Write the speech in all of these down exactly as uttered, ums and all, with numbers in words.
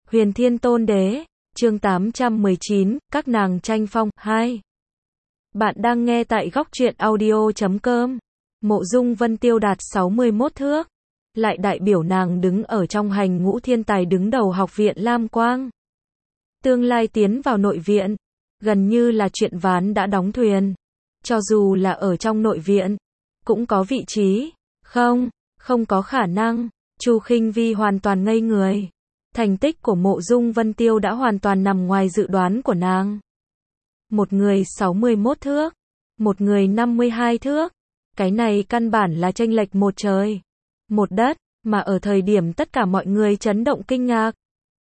Huyền Thiên Tôn Đế, chương tám trăm mười chín, các nàng tranh phong, hai. Bạn đang nghe tại góc truyện audio chấm com. Mộ Dung Vân Tiêu đạt sáu mươi mốt thước, lại đại biểu nàng đứng ở trong hành ngũ thiên tài đứng đầu học viện Lam Quang. Tương lai tiến vào nội viện, gần như là chuyện ván đã đóng thuyền. Cho dù là ở trong nội viện, cũng có vị trí. Không, không có khả năng. Chu Khinh Vi hoàn toàn ngây người. Thành tích của Mộ Dung Vân Tiêu đã hoàn toàn nằm ngoài dự đoán của nàng. Một người sáu mươi mốt thước, một người năm mươi hai thước. Cái này căn bản là chênh lệch một trời, một đất, mà ở thời điểm tất cả mọi người chấn động kinh ngạc.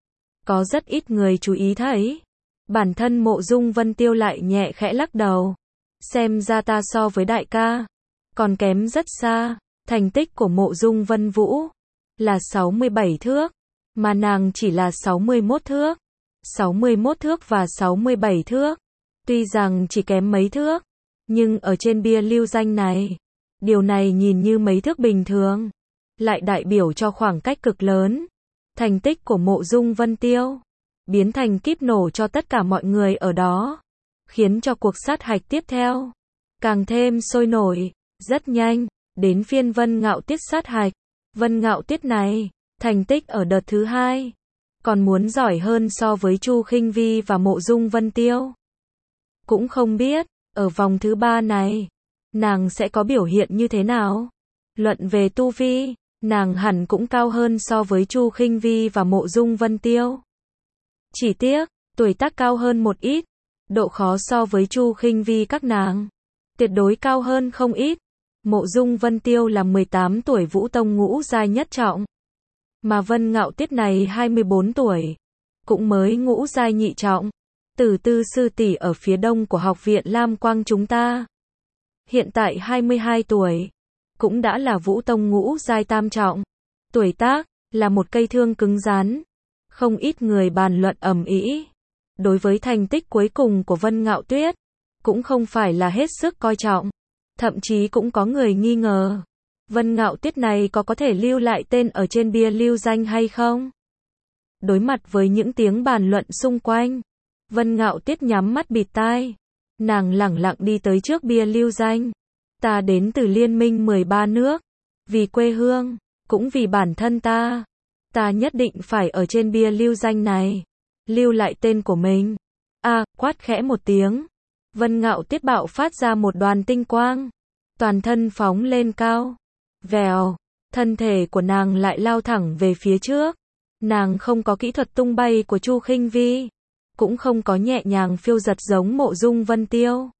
Có rất ít người chú ý thấy. Bản thân Mộ Dung Vân Tiêu lại nhẹ khẽ lắc đầu. Xem ra ta so với đại ca còn kém rất xa. Thành tích của Mộ Dung Vân Vũ là sáu mươi bảy thước, mà nàng chỉ là sáu mươi mốt thước. sáu mươi mốt thước và sáu mươi bảy thước, tuy rằng chỉ kém mấy thước, nhưng ở trên bia lưu danh này, điều này nhìn như mấy thước bình thường, lại đại biểu cho khoảng cách cực lớn. Thành tích của Mộ Dung Vân Tiêu biến thành kíp nổ cho tất cả mọi người ở đó, khiến cho cuộc sát hạch tiếp theo càng thêm sôi nổi. Rất nhanh, đến phiên Vân Ngạo Tiết sát hạch. Vân Ngạo Tiết này, thành tích ở đợt thứ hai còn muốn giỏi hơn so với Chu Khinh Vi và Mộ Dung Vân Tiêu. Cũng không biết, ở vòng thứ ba này, nàng sẽ có biểu hiện như thế nào. Luận về tu vi, nàng hẳn cũng cao hơn so với Chu Khinh Vi và Mộ Dung Vân Tiêu. Chỉ tiếc, tuổi tác cao hơn một ít, độ khó so với Chu Khinh Vi các nàng tuyệt đối cao hơn không ít. Mộ Dung Vân Tiêu là mười tám tuổi Vũ Tông ngũ giai nhất trọng, mà Vân Ngạo Tiết này hai mươi bốn tuổi, cũng mới ngũ giai nhị trọng. Tử Tư sư tỷ ở phía đông của học viện Lam Quang chúng ta, hiện tại hai mươi hai tuổi, cũng đã là Vũ Tông ngũ giai tam trọng. Tuổi tác là một cây thương cứng rắn, không ít người bàn luận ầm ĩ. Đối với thành tích cuối cùng của Vân Ngạo Tuyết, cũng không phải là hết sức coi trọng. Thậm chí cũng có người nghi ngờ, Vân Ngạo Tuyết này có có thể lưu lại tên ở trên bia lưu danh hay không? Đối mặt với những tiếng bàn luận xung quanh, Vân Ngạo Tuyết nhắm mắt bịt tai. Nàng lẳng lặng đi tới trước bia lưu danh. Ta đến từ liên minh mười ba nước. Vì quê hương, cũng vì bản thân ta. Ta nhất định phải ở trên bia lưu danh này lưu lại tên của mình. A, à, quát khẽ một tiếng. Vân Ngạo Tuyết bạo phát ra một đoàn tinh quang, toàn thân phóng lên cao. Vèo, thân thể của nàng lại lao thẳng về phía trước. Nàng không có kỹ thuật tung bay của Chu Khinh Vi, cũng không có nhẹ nhàng phiêu giật giống Mộ Dung Vân Tiêu.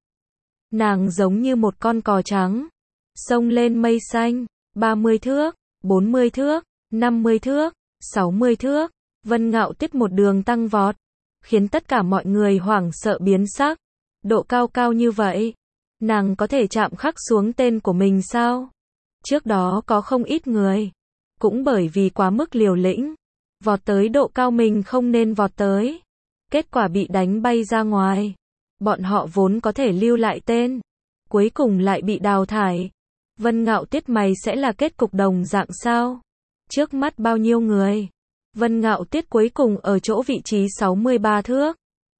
Nàng giống như một con cò trắng, xông lên mây xanh. ba mươi thước, bốn mươi thước, năm mươi thước, sáu mươi thước. Vân Ngạo Tuyết một đường tăng vọt, khiến tất cả mọi người hoảng sợ biến sắc. Độ cao cao như vậy, nàng có thể chạm khắc xuống tên của mình sao? Trước đó có không ít người, cũng bởi vì quá mức liều lĩnh, vọt tới độ cao mình không nên vọt tới. Kết quả bị đánh bay ra ngoài. Bọn họ vốn có thể lưu lại tên, cuối cùng lại bị đào thải. Vân Ngạo Tuyết mày sẽ là kết cục đồng dạng sao? Trước mắt bao nhiêu người? Vân Ngạo Tuyết cuối cùng ở chỗ vị trí sáu mươi ba thước.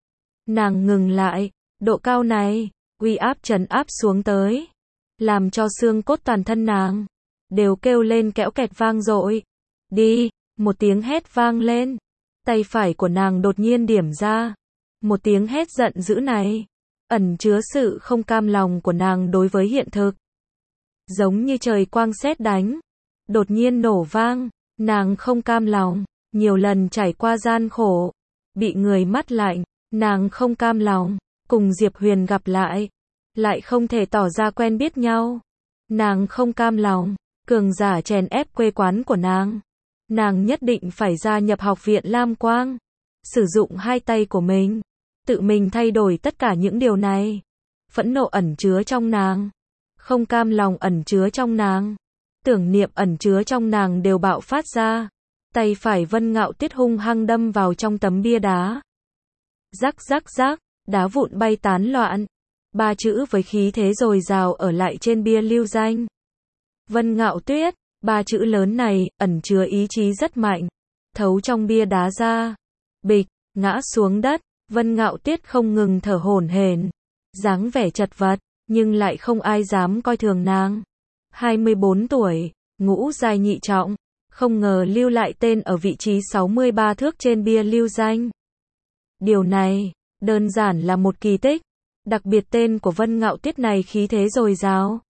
Nàng ngừng lại. Độ cao này, uy áp trấn áp xuống tới, làm cho xương cốt toàn thân nàng đều kêu lên kẽo kẹt vang dội. Đi, một tiếng hét vang lên. Tay phải của nàng đột nhiên điểm ra. Một tiếng hét giận dữ này ẩn chứa sự không cam lòng của nàng đối với hiện thực. Giống như trời quang sét đánh, đột nhiên nổ vang. Nàng không cam lòng, nhiều lần trải qua gian khổ, bị người mắt lạnh. Nàng không cam lòng cùng Diệp Huyền gặp lại, lại không thể tỏ ra quen biết nhau. Nàng không cam lòng cường giả chèn ép quê quán của nàng. Nàng nhất định phải gia nhập học viện Lam Quang, sử dụng hai tay của mình, tự mình thay đổi tất cả những điều này. Phẫn nộ ẩn chứa trong nàng, không cam lòng ẩn chứa trong nàng, tưởng niệm ẩn chứa trong nàng đều bạo phát ra. Tay phải Vân Ngạo Tuyết hung hăng đâm vào trong tấm bia đá. Rắc rắc rắc, đá vụn bay tán loạn. Ba chữ với khí thế dồi dào ở lại trên bia lưu danh. Vân Ngạo Tuyết, ba chữ lớn này ẩn chứa ý chí rất mạnh, thấu trong bia đá ra, Bịch, ngã xuống đất, Vân Ngạo Tuyết không ngừng thở hổn hển, dáng vẻ chật vật, nhưng lại không ai dám coi thường nàng. hai mươi bốn tuổi, ngũ giai nhị trọng, không ngờ lưu lại tên ở vị trí sáu mươi ba thước trên bia lưu danh. Điều này, đơn giản là một kỳ tích, đặc biệt tên của Vân Ngạo Tuyết này khí thế dồi dào.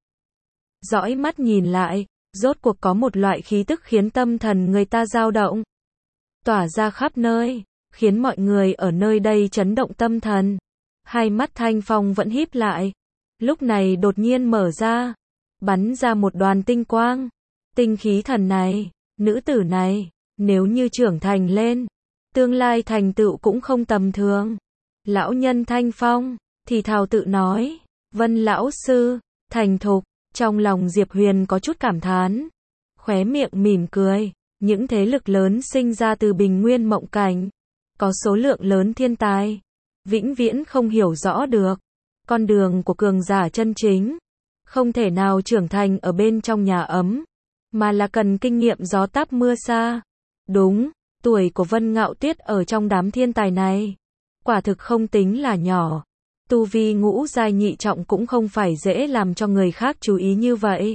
Dõi mắt nhìn lại, rốt cuộc có một loại khí tức khiến tâm thần người ta dao động, tỏa ra khắp nơi, khiến mọi người ở nơi đây chấn động tâm thần. Hai mắt Thanh Phong vẫn híp lại, lúc này đột nhiên mở ra, bắn ra một đoàn tinh quang. Tinh khí thần này, nữ tử này, nếu như trưởng thành lên, tương lai thành tựu cũng không tầm thường. Lão nhân Thanh Phong thì thào tự nói, Vân lão sư, thành thục. Trong lòng Diệp Huyền có chút cảm thán, khóe miệng mỉm cười. Những thế lực lớn sinh ra từ bình nguyên mộng cảnh, có số lượng lớn thiên tài, vĩnh viễn không hiểu rõ được con đường của cường giả chân chính, không thể nào trưởng thành ở bên trong nhà ấm, mà là cần kinh nghiệm gió táp mưa xa. Đúng, tuổi của Vân Ngạo Tuyết ở trong đám thiên tài này, quả thực không tính là nhỏ. Tu vi ngũ giai nhị trọng cũng không phải dễ làm cho người khác chú ý như vậy.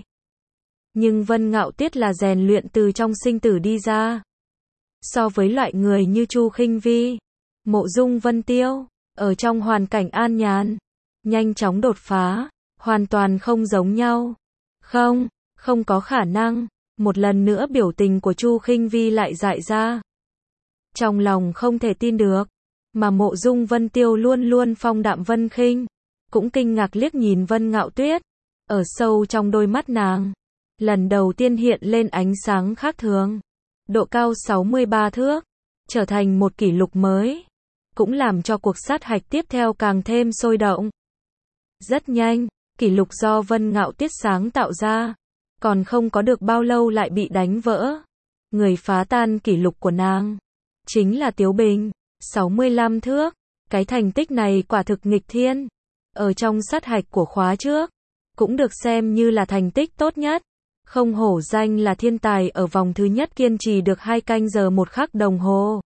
Nhưng Vân Ngạo Tuyết là rèn luyện từ trong sinh tử đi ra. So với loại người như Chu Khinh Vi, Mộ Dung Vân Tiêu, ở trong hoàn cảnh an nhàn, nhanh chóng đột phá, hoàn toàn không giống nhau. Không, không có khả năng. Một lần nữa biểu tình của Chu Khinh Vi lại dại ra. Trong lòng không thể tin được, mà Mộ Dung Vân Tiêu luôn luôn phong đạm vân khinh, cũng kinh ngạc liếc nhìn Vân Ngạo Tuyết. Ở sâu trong đôi mắt nàng, lần đầu tiên hiện lên ánh sáng khác thường. Độ cao sáu mươi ba thước, trở thành một kỷ lục mới, cũng làm cho cuộc sát hạch tiếp theo càng thêm sôi động. Rất nhanh, kỷ lục do Vân Ngạo Tuyết sáng tạo ra, còn không có được bao lâu lại bị đánh vỡ. Người phá tan kỷ lục của nàng chính là Tiếu Bình, sáu mươi lăm thước. Cái thành tích này quả thực nghịch thiên, ở trong sát hạch của khóa trước, cũng được xem như là thành tích tốt nhất. Không hổ danh là thiên tài, ở vòng thứ nhất kiên trì được hai canh giờ một khắc đồng hồ.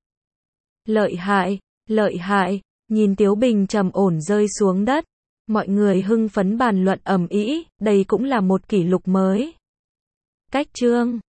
Lợi hại, lợi hại. Nhìn Tiếu Bình trầm ổn rơi xuống đất, mọi người hưng phấn bàn luận ầm ĩ, đây cũng là một kỷ lục mới. Cách chương